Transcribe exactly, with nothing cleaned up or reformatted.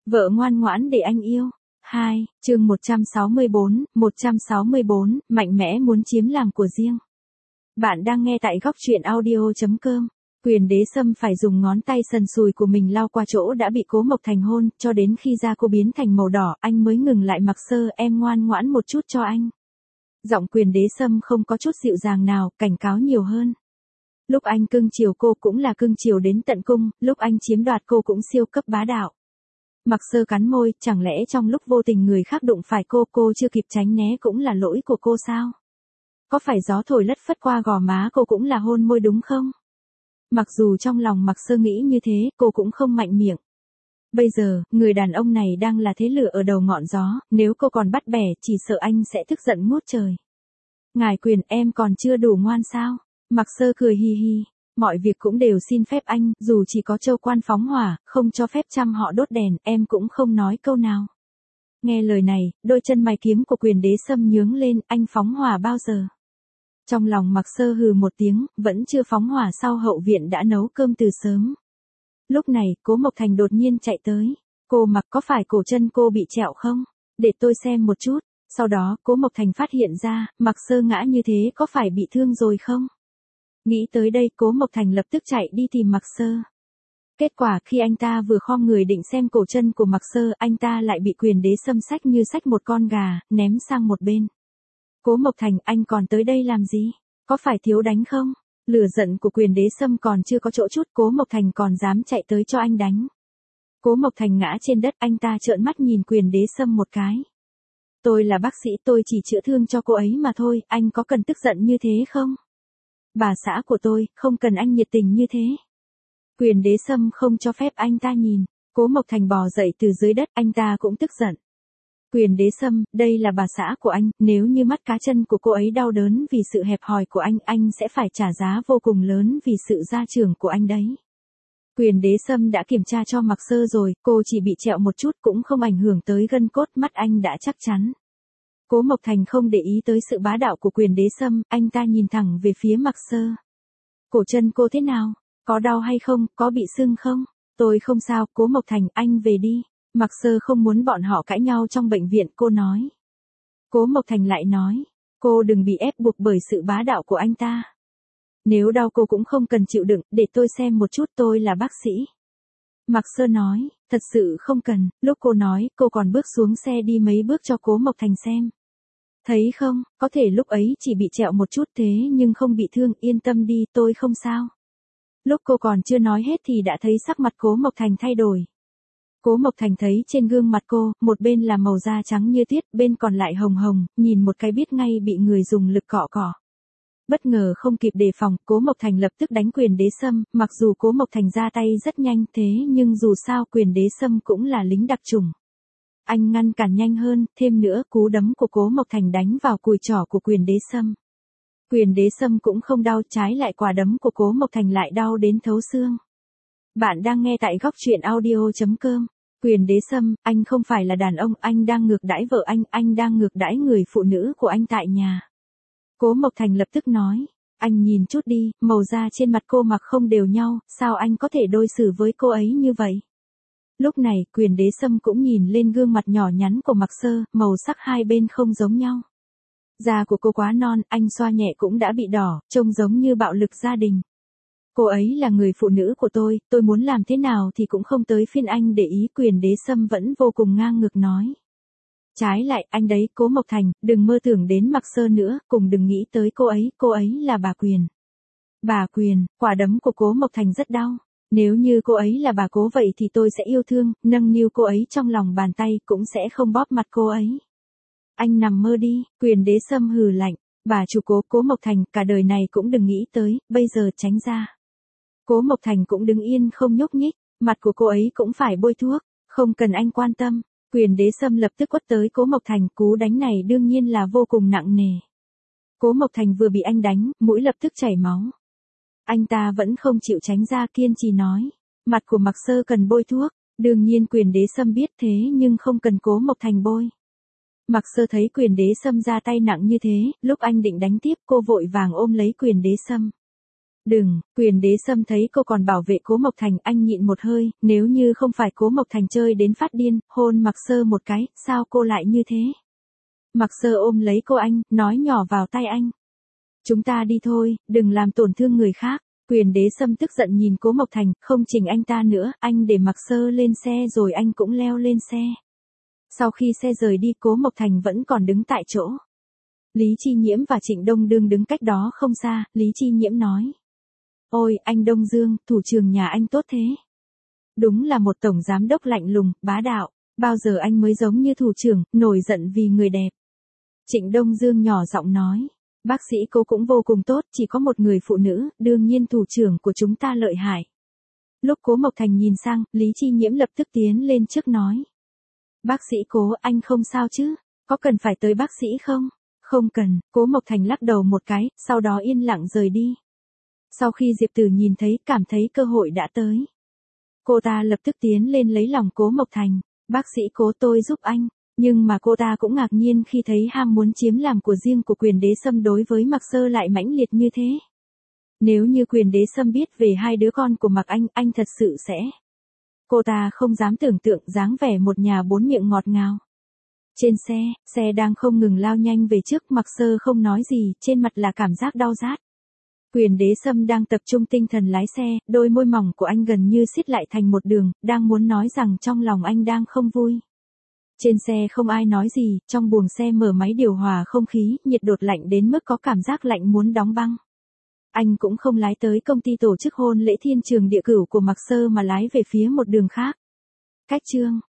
Vợ ngoan ngoãn để anh yêu. hai, chương một trăm sáu mươi bốn, một trăm sáu mươi bốn, mạnh mẽ muốn chiếm làm của riêng. Bạn đang nghe tại góc truyện audio chấm com. Quyền đế sâm phải dùng ngón tay sần sùi của mình lau qua chỗ đã bị Cố Mộc Thành hôn, cho đến khi da cô biến thành màu đỏ, anh mới ngừng lại. Mặc Sơ, em ngoan ngoãn một chút cho anh. Giọng quyền đế sâm không có chút dịu dàng nào, cảnh cáo nhiều hơn. Lúc anh cưng chiều cô cũng là cưng chiều đến tận cung, lúc anh chiếm đoạt cô cũng siêu cấp bá đạo. Mặc Sơ cắn môi, chẳng lẽ trong lúc vô tình người khác đụng phải cô, cô chưa kịp tránh né cũng là lỗi của cô sao? Có phải gió thổi lất phất qua gò má cô cũng là hôn môi đúng không? Mặc dù trong lòng Mặc Sơ nghĩ như thế, cô cũng không mạnh miệng. Bây giờ, người đàn ông này đang là thế lửa ở đầu ngọn gió, nếu cô còn bắt bẻ, chỉ sợ anh sẽ tức giận ngút trời. Ngài Quyền, em còn chưa đủ ngoan sao? Mặc Sơ cười hi hi. Mọi việc cũng đều xin phép anh, dù chỉ có Châu Quan phóng hỏa, không cho phép trăm họ đốt đèn, em cũng không nói câu nào. Nghe lời này, đôi chân mày kiếm của quyền đế sâm nhướng lên, anh phóng hỏa bao giờ? Trong lòng Mặc Sơ hừ một tiếng, vẫn chưa phóng hỏa sao hậu viện đã nấu cơm từ sớm. Lúc này, Cố Mộc Thành đột nhiên chạy tới. Cô Mặc, có phải cổ chân cô bị trẹo không? Để tôi xem một chút. Sau đó, Cố Mộc Thành phát hiện ra, Mặc Sơ ngã như thế có phải bị thương rồi không? Nghĩ tới đây, Cố Mộc Thành lập tức chạy đi tìm Mặc Sơ. Kết quả khi anh ta vừa khom người định xem cổ chân của Mặc Sơ, anh ta lại bị quyền đế sâm xách như xách một con gà, ném sang một bên. Cố Mộc Thành, anh còn tới đây làm gì? Có phải thiếu đánh không? Lửa giận của quyền đế sâm còn chưa có chỗ chút, Cố Mộc Thành còn dám chạy tới cho anh đánh. Cố Mộc Thành ngã trên đất, anh ta trợn mắt nhìn quyền đế sâm một cái. Tôi là bác sĩ, tôi chỉ chữa thương cho cô ấy mà thôi, anh có cần tức giận như thế không? Bà xã của tôi, không cần anh nhiệt tình như thế. Quyền đế sâm không cho phép anh ta nhìn. Cố Mộc Thành bò dậy từ dưới đất, anh ta cũng tức giận. Quyền đế sâm, đây là bà xã của anh, nếu như mắt cá chân của cô ấy đau đớn vì sự hẹp hòi của anh, anh sẽ phải trả giá vô cùng lớn vì sự gia trưởng của anh đấy. Quyền đế sâm đã kiểm tra cho Mặc Sơ rồi, cô chỉ bị trẹo một chút cũng không ảnh hưởng tới gân cốt, mắt anh đã chắc chắn. Cố Mộc Thành không để ý tới sự bá đạo của quyền đế sâm, anh ta nhìn thẳng về phía Mặc Sơ. Cổ chân cô thế nào? Có đau hay không? Có bị sưng không? Tôi không sao, Cố Mộc Thành, anh về đi. Mặc Sơ không muốn bọn họ cãi nhau trong bệnh viện, cô nói. Cố Mộc Thành lại nói, cô đừng bị ép buộc bởi sự bá đạo của anh ta. Nếu đau cô cũng không cần chịu đựng, để tôi xem một chút, tôi là bác sĩ. Mặc Sơ nói, thật sự không cần. Lúc cô nói, cô còn bước xuống xe đi mấy bước cho Cố Mộc Thành xem. Thấy không, có thể lúc ấy chỉ bị trẹo một chút thế nhưng không bị thương, yên tâm đi, tôi không sao. Lúc cô còn chưa nói hết thì đã thấy sắc mặt Cố Mộc Thành thay đổi. Cố Mộc Thành thấy trên gương mặt cô, một bên là màu da trắng như tuyết, bên còn lại hồng hồng, nhìn một cái biết ngay bị người dùng lực cọ cọ. Bất ngờ không kịp đề phòng, Cố Mộc Thành lập tức đánh quyền đế sâm, mặc dù Cố Mộc Thành ra tay rất nhanh thế nhưng dù sao quyền đế sâm cũng là lính đặc chủng. Anh ngăn cản nhanh hơn, thêm nữa cú đấm của Cố Mộc Thành đánh vào cùi trỏ của quyền đế sâm. Quyền đế sâm cũng không đau, trái lại quả đấm của Cố Mộc Thành lại đau đến thấu xương. Bạn đang nghe tại góc truyện audio chấm com. Quyền đế sâm, anh không phải là đàn ông, anh đang ngược đãi vợ anh, anh đang ngược đãi người phụ nữ của anh tại nhà. Cố Mộc Thành lập tức nói, anh nhìn chút đi, màu da trên mặt cô mặc không đều nhau, sao anh có thể đối xử với cô ấy như vậy? Lúc này, quyền đế sâm cũng nhìn lên gương mặt nhỏ nhắn của Mặc Sơ, màu sắc hai bên không giống nhau. Da của cô quá non, anh xoa nhẹ cũng đã bị đỏ, trông giống như bạo lực gia đình. Cô ấy là người phụ nữ của tôi, tôi muốn làm thế nào thì cũng không tới phiên anh để ý, quyền đế sâm vẫn vô cùng ngang ngược nói. Trái lại, anh đấy, Cố Mộc Thành, đừng mơ tưởng đến Mặc Sơ nữa, cùng đừng nghĩ tới cô ấy, cô ấy là bà Quyền. Bà Quyền, quả đấm của Cố Mộc Thành rất đau. Nếu như cô ấy là bà Cố vậy thì tôi sẽ yêu thương, nâng niu cô ấy trong lòng bàn tay, cũng sẽ không bóp mặt cô ấy. Anh nằm mơ đi, quyền đế sâm hừ lạnh, bà chủ Cố, Cố Mộc Thành, cả đời này cũng đừng nghĩ tới, bây giờ tránh ra. Cố Mộc Thành cũng đứng yên không nhúc nhích, mặt của cô ấy cũng phải bôi thuốc, không cần anh quan tâm. Quyền đế sâm lập tức quất tới Cố Mộc Thành, cú đánh này đương nhiên là vô cùng nặng nề. Cố Mộc Thành vừa bị anh đánh, mũi lập tức chảy máu. Anh ta vẫn không chịu tránh ra, kiên trì nói, mặt của Mặc Sơ cần bôi thuốc, đương nhiên quyền đế sâm biết thế nhưng không cần Cố Mộc Thành bôi. Mặc Sơ thấy quyền đế sâm ra tay nặng như thế, lúc anh định đánh tiếp cô vội vàng ôm lấy quyền đế sâm. Đừng, Quyền Đế Sâm thấy cô còn bảo vệ Cố Mộc Thành, anh nhịn một hơi, nếu như không phải Cố Mộc Thành chơi đến phát điên, hôn Mạc Sơ một cái, sao cô lại như thế? Mạc Sơ ôm lấy cô anh, nói nhỏ vào tai anh. Chúng ta đi thôi, đừng làm tổn thương người khác. Quyền Đế Sâm tức giận nhìn Cố Mộc Thành, không chỉnh anh ta nữa, anh để Mạc Sơ lên xe rồi anh cũng leo lên xe. Sau khi xe rời đi, Cố Mộc Thành vẫn còn đứng tại chỗ. Lý Chi Nhiễm và Trịnh Đông Dương đứng cách đó không xa, Lý Chi Nhiễm nói. Ôi, anh Đông Dương, thủ trưởng nhà anh tốt thế. Đúng là một tổng giám đốc lạnh lùng, bá đạo, bao giờ anh mới giống như thủ trưởng, nổi giận vì người đẹp. Trịnh Đông Dương nhỏ giọng nói. Bác sĩ cô cũng vô cùng tốt, chỉ có một người phụ nữ, đương nhiên thủ trưởng của chúng ta lợi hại. Lúc Cố Mộc Thành nhìn sang, Lý Chi Nhiễm lập tức tiến lên trước nói. Bác sĩ Cố, anh không sao chứ? Có cần phải tới bác sĩ không? Không cần, Cố Mộc Thành lắc đầu một cái, sau đó yên lặng rời đi. Sau khi Diệp Tử nhìn thấy, cảm thấy cơ hội đã tới. Cô ta lập tức tiến lên lấy lòng Cố Mộc Thành. Bác sĩ Cố, tôi giúp anh. Nhưng mà cô ta cũng ngạc nhiên khi thấy ham muốn chiếm làm của riêng của Quyền Đế Sâm đối với Mạc Sơ lại mãnh liệt như thế. Nếu như Quyền Đế Sâm biết về hai đứa con của Mạc Anh, anh thật sự sẽ. Cô ta không dám tưởng tượng dáng vẻ một nhà bốn miệng ngọt ngào. Trên xe, xe đang không ngừng lao nhanh về trước, Mạc Sơ không nói gì, trên mặt là cảm giác đau rát. Quyền Đế Sâm đang tập trung tinh thần lái xe, đôi môi mỏng của anh gần như siết lại thành một đường, đang muốn nói rằng trong lòng anh đang không vui. Trên xe không ai nói gì, trong buồng xe mở máy điều hòa không khí, nhiệt đột lạnh đến mức có cảm giác lạnh muốn đóng băng. Anh cũng không lái tới công ty tổ chức hôn lễ thiên trường địa cửu của Mạc Sơ mà lái về phía một đường khác. Cách chương